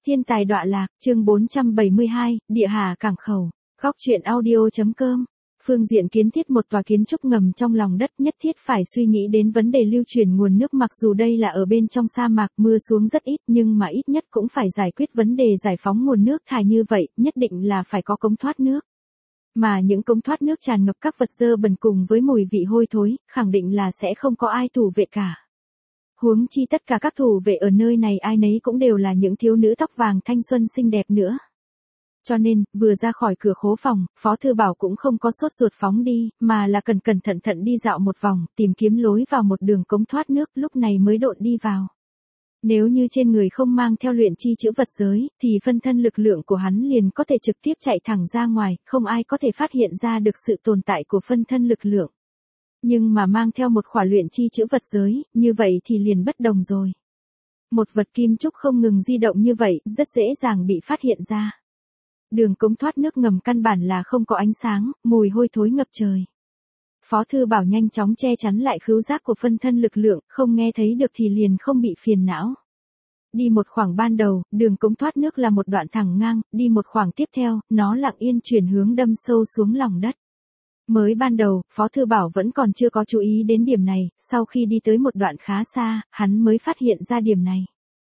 Thiên tài đọa lạc, chương 472, địa hà cảng khẩu. Góc truyện audio.com. Phương diện kiến thiết một tòa kiến trúc ngầm trong lòng đất nhất thiết phải suy nghĩ đến vấn đề lưu chuyển nguồn nước, mặc dù đây là ở bên trong sa mạc, mưa xuống rất ít, nhưng mà ít nhất cũng phải giải quyết vấn đề giải phóng nguồn nước thải, như vậy nhất định là phải có cống thoát nước. Mà những cống thoát nước tràn ngập các vật dơ bẩn cùng với mùi vị hôi thối, khẳng định là sẽ không có ai thủ vệ cả. Huống chi tất cả các thủ vệ ở nơi này ai nấy cũng đều là những thiếu nữ tóc vàng thanh xuân xinh đẹp nữa. Cho nên, vừa ra khỏi cửa khố phòng, Phó Thư Bảo cũng không có sốt ruột phóng đi, mà là cẩn cẩn thận thận đi dạo một vòng, tìm kiếm lối vào một đường cống thoát nước, lúc này mới độn đi vào. Nếu như trên người không mang theo luyện chi chữ vật giới, thì phân thân lực lượng của hắn liền có thể trực tiếp chạy thẳng ra ngoài, không ai có thể phát hiện ra được sự tồn tại của phân thân lực lượng. Nhưng mà mang theo một khỏa luyện chi chữ vật giới, như vậy thì liền bất đồng rồi. Một vật kim trúc không ngừng di động như vậy, rất dễ dàng bị phát hiện ra. Đường cống thoát nước ngầm căn bản là không có ánh sáng, mùi hôi thối ngập trời. Phó Thư Bảo nhanh chóng che chắn lại khứu giác của phân thân lực lượng, không nghe thấy được thì liền không bị phiền não. Đi một khoảng ban đầu, đường cống thoát nước là một đoạn thẳng ngang, đi một khoảng tiếp theo, nó lặng yên chuyển hướng đâm sâu xuống lòng đất. Mới ban đầu, Phó Thư Bảo vẫn còn chưa có chú ý đến điểm này, sau khi đi tới một đoạn khá xa, hắn mới phát hiện ra điểm này.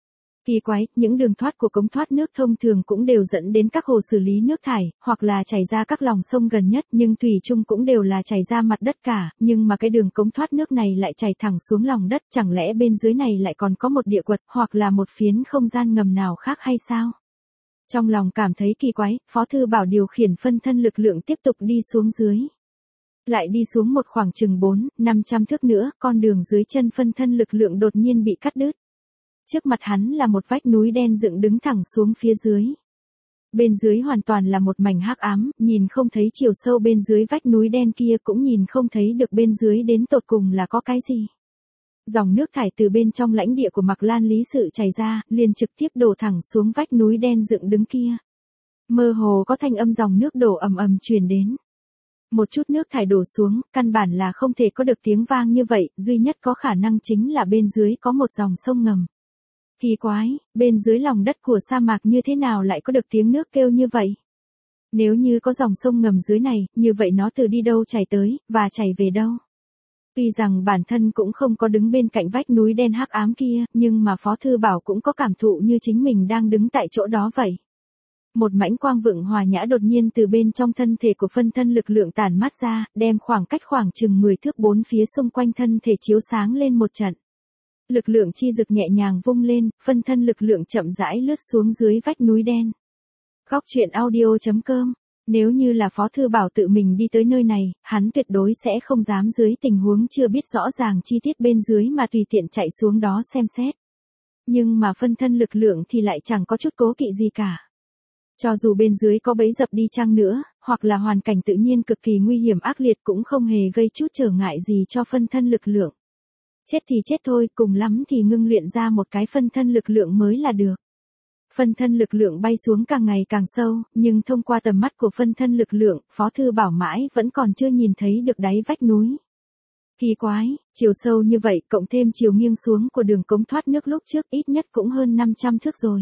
Kỳ quái, những đường thoát của cống thoát nước thông thường cũng đều dẫn đến các hồ xử lý nước thải, hoặc là chảy ra các lòng sông gần nhất, nhưng thủy chung cũng đều là chảy ra mặt đất cả, nhưng mà cái đường cống thoát nước này lại chảy thẳng xuống lòng đất, chẳng lẽ bên dưới này lại còn có một địa quật, hoặc là một phiến không gian ngầm nào khác hay sao? Trong lòng cảm thấy kỳ quái, Phó Thư Bảo điều khiển phân thân lực lượng tiếp tục đi xuống dưới. Lại đi xuống một khoảng chừng 400-500 thước nữa, con đường dưới chân phân thân lực lượng đột nhiên bị cắt đứt. Trước mặt hắn là một vách núi đen dựng đứng thẳng xuống phía dưới. Bên dưới hoàn toàn là một mảnh hắc ám, nhìn không thấy chiều sâu bên dưới vách núi đen kia, cũng nhìn không thấy được bên dưới đến tột cùng là có cái gì. Dòng nước thải từ bên trong lãnh địa của Mạc Lan Lý Sự chảy ra, liền trực tiếp đổ thẳng xuống vách núi đen dựng đứng kia. Mơ hồ có thanh âm dòng nước đổ ầm ầm truyền đến. Một chút nước thải đổ xuống, căn bản là không thể có được tiếng vang như vậy, duy nhất có khả năng chính là bên dưới có một dòng sông ngầm. Kỳ quái, bên dưới lòng đất của sa mạc như thế nào lại có được tiếng nước kêu như vậy? Nếu như có dòng sông ngầm dưới này, như vậy nó từ đi đâu chảy tới, và chảy về đâu? Tuy rằng bản thân cũng không có đứng bên cạnh vách núi đen hắc ám kia, nhưng mà Phó Thư Bảo cũng có cảm thụ như chính mình đang đứng tại chỗ đó vậy. Một mảnh quang vượng hòa nhã đột nhiên từ bên trong thân thể của phân thân lực lượng tản mát ra, đem khoảng cách khoảng chừng 10 thước bốn phía xung quanh thân thể chiếu sáng lên một trận. Lực lượng chi dực nhẹ nhàng vung lên, phân thân lực lượng chậm rãi lướt xuống dưới vách núi đen. Góc truyện audio.com. Nếu như là Phó Thư Bảo tự mình đi tới nơi này, hắn tuyệt đối sẽ không dám dưới tình huống chưa biết rõ ràng chi tiết bên dưới mà tùy tiện chạy xuống đó xem xét. Nhưng mà phân thân lực lượng thì lại chẳng có chút cố kỵ gì cả. Cho dù bên dưới có bẫy dập đi chăng nữa, hoặc là hoàn cảnh tự nhiên cực kỳ nguy hiểm ác liệt, cũng không hề gây chút trở ngại gì cho phân thân lực lượng. Chết thì chết thôi, cùng lắm thì ngưng luyện ra một cái phân thân lực lượng mới là được. Phân thân lực lượng bay xuống càng ngày càng sâu, nhưng thông qua tầm mắt của phân thân lực lượng, Phó Thư Bảo mãi vẫn còn chưa nhìn thấy được đáy vách núi. Kỳ quái, chiều sâu như vậy cộng thêm chiều nghiêng xuống của đường cống thoát nước lúc trước ít nhất cũng hơn 500 thước rồi.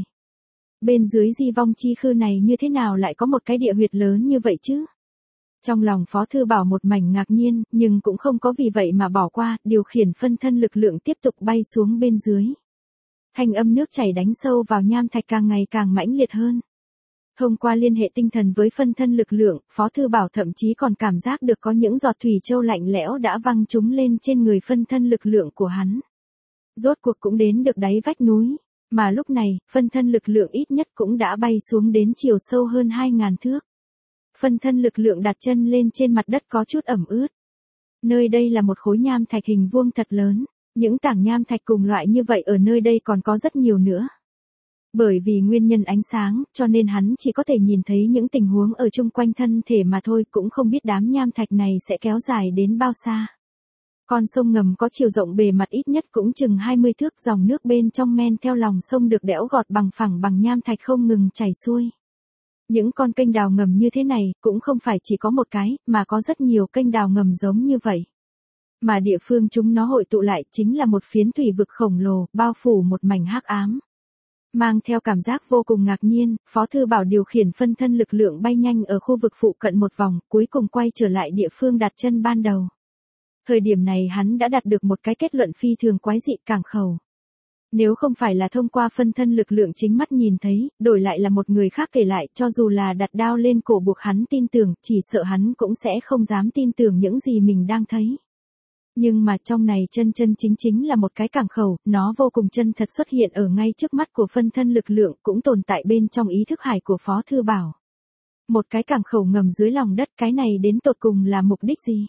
Bên dưới di vong chi khư này như thế nào lại có một cái địa huyệt lớn như vậy chứ? Trong lòng Phó Thư Bảo một mảnh ngạc nhiên, nhưng cũng không có vì vậy mà bỏ qua, điều khiển phân thân lực lượng tiếp tục bay xuống bên dưới. Thanh âm nước chảy đánh sâu vào nham thạch càng ngày càng mãnh liệt hơn. Thông qua liên hệ tinh thần với phân thân lực lượng, Phó Thư Bảo thậm chí còn cảm giác được có những giọt thủy châu lạnh lẽo đã văng trúng lên trên người phân thân lực lượng của hắn. Rốt cuộc cũng đến được đáy vách núi, mà lúc này, phân thân lực lượng ít nhất cũng đã bay xuống đến chiều sâu hơn 2.000 thước. Phân thân lực lượng đặt chân lên trên mặt đất có chút ẩm ướt. Nơi đây là một khối nham thạch hình vuông thật lớn, những tảng nham thạch cùng loại như vậy ở nơi đây còn có rất nhiều nữa. Bởi vì nguyên nhân ánh sáng, cho nên hắn chỉ có thể nhìn thấy những tình huống ở chung quanh thân thể mà thôi, cũng không biết đám nham thạch này sẽ kéo dài đến bao xa. Con sông ngầm có chiều rộng bề mặt ít nhất cũng chừng 20 thước, dòng nước bên trong men theo lòng sông được đẽo gọt bằng phẳng bằng nham thạch không ngừng chảy xuôi. Những con kênh đào ngầm như thế này, cũng không phải chỉ có một cái, mà có rất nhiều kênh đào ngầm giống như vậy. Mà địa phương chúng nó hội tụ lại chính là một phiến thủy vực khổng lồ, bao phủ một mảnh hắc ám. Mang theo cảm giác vô cùng ngạc nhiên, Phó Thư Bảo điều khiển phân thân lực lượng bay nhanh ở khu vực phụ cận một vòng, cuối cùng quay trở lại địa phương đặt chân ban đầu. Thời điểm này hắn đã đạt được một cái kết luận phi thường quái dị cảng khẩu. Nếu không phải là thông qua phân thân lực lượng chính mắt nhìn thấy, đổi lại là một người khác kể lại, cho dù là đặt đao lên cổ buộc hắn tin tưởng, chỉ sợ hắn cũng sẽ không dám tin tưởng những gì mình đang thấy. Nhưng mà trong này chân chính là một cái cảng khẩu, nó vô cùng chân thật xuất hiện ở ngay trước mắt của phân thân lực lượng, cũng tồn tại bên trong ý thức hải của Phó Thư Bảo. Một cái cảng khẩu ngầm dưới lòng đất, cái này đến tột cùng là mục đích gì?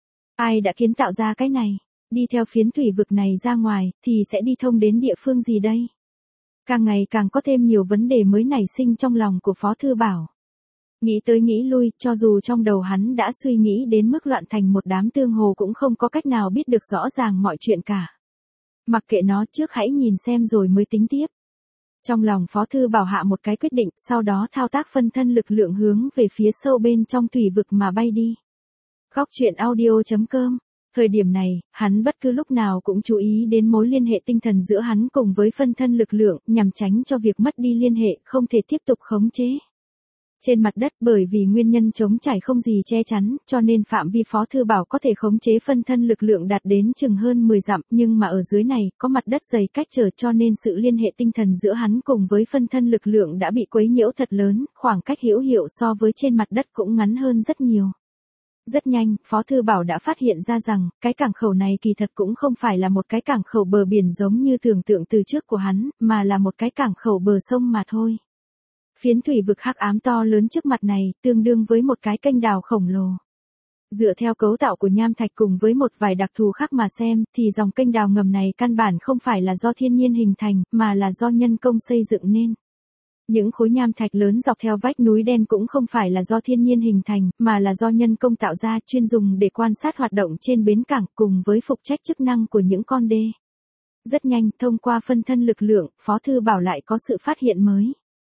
Ai đã kiến tạo ra cái này? Đi theo phiến thủy vực này ra ngoài, thì sẽ đi thông đến địa phương gì đây? Càng ngày càng có thêm nhiều vấn đề mới nảy sinh trong lòng của Phó Thư Bảo. Nghĩ tới nghĩ lui, cho dù trong đầu hắn đã suy nghĩ đến mức loạn thành một đám tương hồ cũng không có cách nào biết được rõ ràng mọi chuyện cả. Mặc kệ nó, trước hãy nhìn xem rồi mới tính tiếp. Trong lòng Phó Thư Bảo hạ một cái quyết định, sau đó thao tác phân thân lực lượng hướng về phía sâu bên trong thủy vực mà bay đi. Góc truyện audio.com. Thời điểm này, hắn bất cứ lúc nào cũng chú ý đến mối liên hệ tinh thần giữa hắn cùng với phân thân lực lượng, nhằm tránh cho việc mất đi liên hệ, không thể tiếp tục khống chế. Trên mặt đất, bởi vì nguyên nhân trống trải không gì che chắn, cho nên phạm vi Phó Thư Bảo có thể khống chế phân thân lực lượng đạt đến chừng hơn 10 dặm, nhưng mà ở dưới này, có mặt đất dày cách trở cho nên sự liên hệ tinh thần giữa hắn cùng với phân thân lực lượng đã bị quấy nhiễu thật lớn, khoảng cách hữu hiệu so với trên mặt đất cũng ngắn hơn rất nhiều. Rất nhanh, Phó Thư Bảo đã phát hiện ra rằng, cái cảng khẩu này kỳ thật cũng không phải là một cái cảng khẩu bờ biển giống như tưởng tượng từ trước của hắn, mà là một cái cảng khẩu bờ sông mà thôi. Phiến thủy vực hắc ám to lớn trước mặt này, tương đương với một cái kênh đào khổng lồ. Dựa theo cấu tạo của nham thạch cùng với một vài đặc thù khác mà xem, thì dòng kênh đào ngầm này căn bản không phải là do thiên nhiên hình thành, mà là do nhân công xây dựng nên. Những khối nham thạch lớn dọc theo vách núi đen cũng không phải là do thiên nhiên hình thành, mà là do nhân công tạo ra, chuyên dùng để quan sát hoạt động trên bến cảng cùng với phục trách chức năng của những con đê. Rất nhanh, thông qua phân thân lực lượng, Phó Thư Bảo lại có sự phát hiện mới.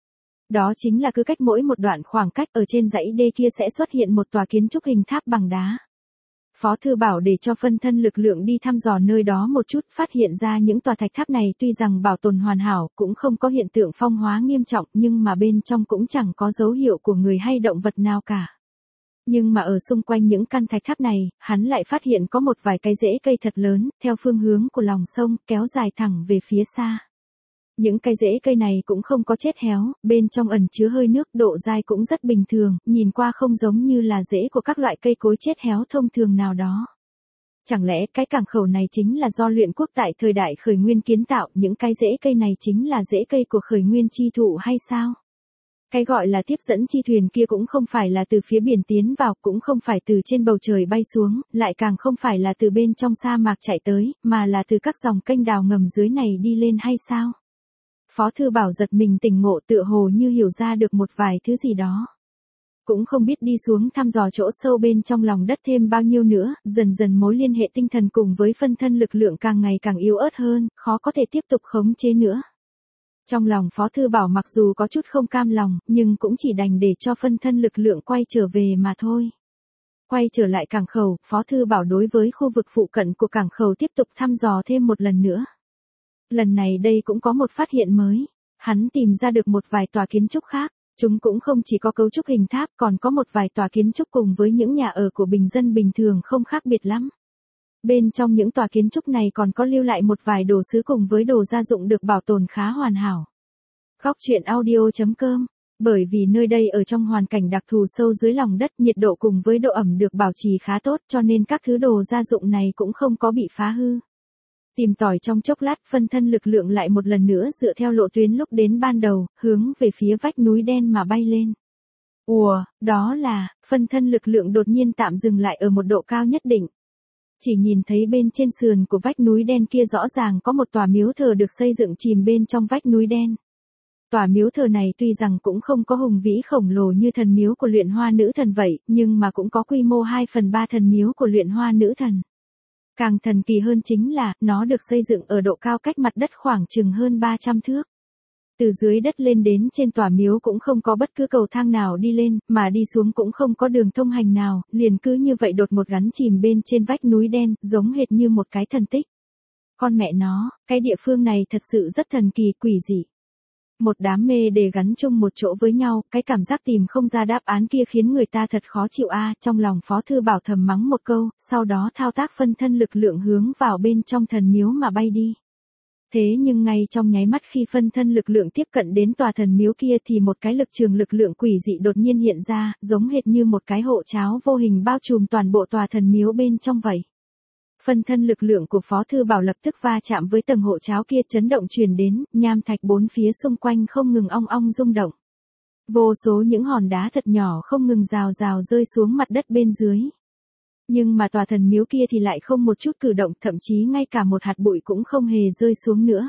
Đó chính là cứ cách mỗi một đoạn khoảng cách ở trên dãy đê kia sẽ xuất hiện một tòa kiến trúc hình tháp bằng đá. Phó Thư Bảo để cho phân thân lực lượng đi thăm dò nơi đó một chút, phát hiện ra những tòa thạch tháp này tuy rằng bảo tồn hoàn hảo, cũng không có hiện tượng phong hóa nghiêm trọng, nhưng mà bên trong cũng chẳng có dấu hiệu của người hay động vật nào cả. Nhưng mà ở xung quanh những căn thạch tháp này, hắn lại phát hiện có một vài cái rễ cây thật lớn, theo phương hướng của lòng sông, kéo dài thẳng về phía xa. Những cái rễ cây này cũng không có chết héo, bên trong ẩn chứa hơi nước, độ dai cũng rất bình thường, nhìn qua không giống như là rễ của các loại cây cối chết héo thông thường nào đó. Chẳng lẽ cái cảng khẩu này chính là do luyện quốc tại thời đại khởi nguyên kiến tạo, những cái rễ cây này chính là rễ cây của khởi nguyên chi thụ hay sao? Cái gọi là tiếp dẫn chi thuyền kia cũng không phải là từ phía biển tiến vào, cũng không phải từ trên bầu trời bay xuống, lại càng không phải là từ bên trong sa mạc chạy tới, mà là từ các dòng kênh đào ngầm dưới này đi lên hay sao? Phó Thư Bảo giật mình tỉnh ngộ, tựa hồ như hiểu ra được một vài thứ gì đó. Cũng không biết đi xuống thăm dò chỗ sâu bên trong lòng đất thêm bao nhiêu nữa, dần dần mối liên hệ tinh thần cùng với phân thân lực lượng càng ngày càng yếu ớt hơn, khó có thể tiếp tục khống chế nữa. Trong lòng Phó Thư Bảo mặc dù có chút không cam lòng, nhưng cũng chỉ đành để cho phân thân lực lượng quay trở về mà thôi. Quay trở lại cảng khẩu, Phó Thư Bảo đối với khu vực phụ cận của cảng khẩu tiếp tục thăm dò thêm một lần nữa. Lần này đây cũng có một phát hiện mới. Hắn tìm ra được một vài tòa kiến trúc khác. Chúng cũng không chỉ có cấu trúc hình tháp, còn có một vài tòa kiến trúc cùng với những nhà ở của bình dân bình thường không khác biệt lắm. Bên trong những tòa kiến trúc này còn có lưu lại một vài đồ sứ cùng với đồ gia dụng được bảo tồn khá hoàn hảo. Góc truyện audio.com. Bởi vì nơi đây ở trong hoàn cảnh đặc thù sâu dưới lòng đất, nhiệt độ cùng với độ ẩm được bảo trì khá tốt, cho nên các thứ đồ gia dụng này cũng không có bị phá hư. Tìm tòi trong chốc lát, phân thân lực lượng lại một lần nữa dựa theo lộ tuyến lúc đến ban đầu, hướng về phía vách núi đen mà bay lên. Đó là, phân thân lực lượng đột nhiên tạm dừng lại ở một độ cao nhất định. Chỉ nhìn thấy bên trên sườn của vách núi đen kia rõ ràng có một tòa miếu thờ được xây dựng chìm bên trong vách núi đen. Tòa miếu thờ này tuy rằng cũng không có hùng vĩ khổng lồ như thần miếu của luyện hoa nữ thần vậy, nhưng mà cũng có quy mô 2/3 thần miếu của luyện hoa nữ thần. Càng thần kỳ hơn chính là, nó được xây dựng ở độ cao cách mặt đất khoảng chừng hơn 300 thước. Từ dưới đất lên đến trên tòa miếu cũng không có bất cứ cầu thang nào đi lên, mà đi xuống cũng không có đường thông hành nào, liền cứ như vậy đột ngột gắn chìm bên trên vách núi đen, giống hệt như một cái thần tích. Con mẹ nó, cái địa phương này thật sự rất thần kỳ, quỷ dị. Một đám mê để gắn chung một chỗ với nhau, cái cảm giác tìm không ra đáp án kia khiến người ta thật khó chịu trong lòng Phó Thư Bảo thầm mắng một câu, sau đó thao tác phân thân lực lượng hướng vào bên trong thần miếu mà bay đi. Thế nhưng ngay trong nháy mắt khi phân thân lực lượng tiếp cận đến tòa thần miếu kia thì một cái lực trường lực lượng quỷ dị đột nhiên hiện ra, giống hệt như một cái hộ cháo vô hình bao trùm toàn bộ tòa thần miếu bên trong vậy. Phân thân lực lượng của Phó Thư Bảo lập tức va chạm với tầng hộ cháo kia, chấn động truyền đến, nham thạch bốn phía xung quanh không ngừng ong ong rung động. Vô số những hòn đá thật nhỏ không ngừng rào rào rơi xuống mặt đất bên dưới. Nhưng mà tòa thần miếu kia thì lại không một chút cử động, thậm chí ngay cả một hạt bụi cũng không hề rơi xuống nữa.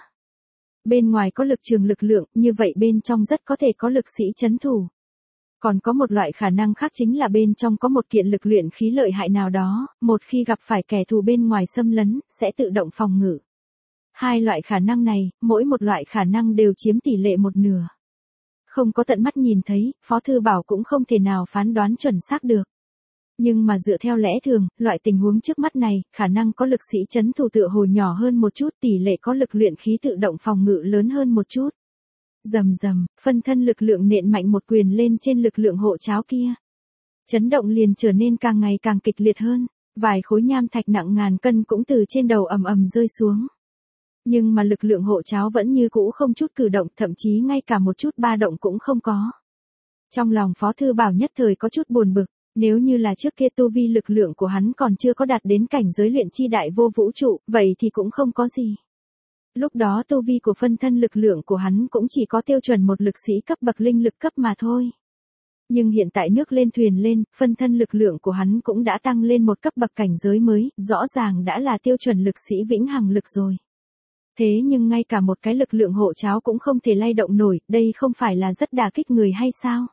Bên ngoài có lực trường lực lượng, như vậy bên trong rất có thể có lực sĩ trấn thủ. Còn có một loại khả năng khác chính là bên trong có một kiện lực luyện khí lợi hại nào đó, một khi gặp phải kẻ thù bên ngoài xâm lấn, sẽ tự động phòng ngự. Hai loại khả năng này, mỗi một loại khả năng đều chiếm tỷ lệ 1/2. Không có tận mắt nhìn thấy, Phó Thư Bảo cũng không thể nào phán đoán chuẩn xác được. Nhưng mà dựa theo lẽ thường, loại tình huống trước mắt này, khả năng có lực sĩ trấn thủ tựa hồ nhỏ hơn một chút, tỷ lệ có lực luyện khí tự động phòng ngự lớn hơn một chút. Rầm rầm, phân thân lực lượng nện mạnh một quyền lên trên lực lượng hộ cháo kia. Chấn động liền trở nên càng ngày càng kịch liệt hơn, vài khối nham thạch nặng ngàn cân cũng từ trên đầu ầm ầm rơi xuống. Nhưng mà lực lượng hộ cháo vẫn như cũ không chút cử động, thậm chí ngay cả một chút ba động cũng không có. Trong lòng Phó Thư Bảo nhất thời có chút buồn bực, nếu như là trước kia tu vi lực lượng của hắn còn chưa có đạt đến cảnh giới luyện chi đại vô vũ trụ, vậy thì cũng không có gì. Lúc đó tu vi của phân thân lực lượng của hắn cũng chỉ có tiêu chuẩn một lực sĩ cấp bậc linh lực cấp mà thôi. Nhưng hiện tại nước lên thuyền lên, phân thân lực lượng của hắn cũng đã tăng lên một cấp bậc cảnh giới mới, rõ ràng đã là tiêu chuẩn lực sĩ vĩnh hằng lực rồi. Thế nhưng ngay cả một cái lực lượng hộ cháo cũng không thể lay động nổi, đây không phải là rất đả kích người hay sao?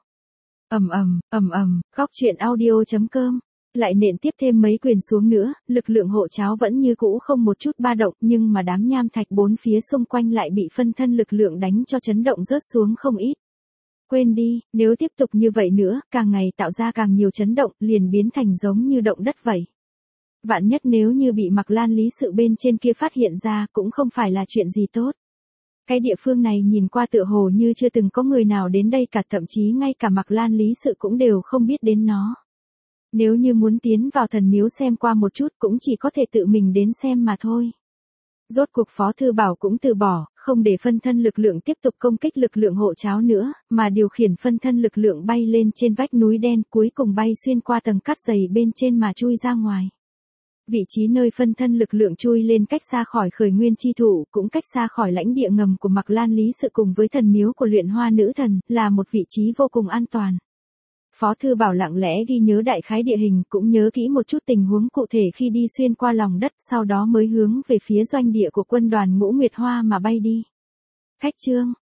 Góc truyện audio.com lại nện tiếp thêm mấy quyền xuống nữa, lực lượng hộ cháo vẫn như cũ không một chút ba động, nhưng mà đám nham thạch bốn phía xung quanh lại bị phân thân lực lượng đánh cho chấn động rớt xuống không ít. Quên đi, nếu tiếp tục như vậy nữa, càng ngày tạo ra càng nhiều chấn động, liền biến thành giống như động đất vậy. Vạn nhất nếu như bị Mạc Lan Lý Sự bên trên kia phát hiện ra, cũng không phải là chuyện gì tốt. Cái địa phương này nhìn qua tựa hồ như chưa từng có người nào đến đây cả, thậm chí ngay cả Mạc Lan Lý Sự cũng đều không biết đến nó. Nếu như muốn tiến vào thần miếu xem qua một chút cũng chỉ có thể tự mình đến xem mà thôi. Rốt cuộc Phó Thư Bảo cũng từ bỏ, không để phân thân lực lượng tiếp tục công kích lực lượng hộ cháo nữa, mà điều khiển phân thân lực lượng bay lên trên vách núi đen, cuối cùng bay xuyên qua tầng cát dày bên trên mà chui ra ngoài. Vị trí nơi phân thân lực lượng chui lên cách xa khỏi khởi nguyên chi thủ, cũng cách xa khỏi lãnh địa ngầm của Mạc Lan Lý Sự cùng với thần miếu của luyện hoa nữ thần, là một vị trí vô cùng an toàn. Phó Thư Bảo lặng lẽ ghi nhớ đại khái địa hình, cũng nhớ kỹ một chút tình huống cụ thể khi đi xuyên qua lòng đất, sau đó mới hướng về phía doanh địa của quân đoàn Ngũ Nguyệt Hoa mà bay đi. Khách chương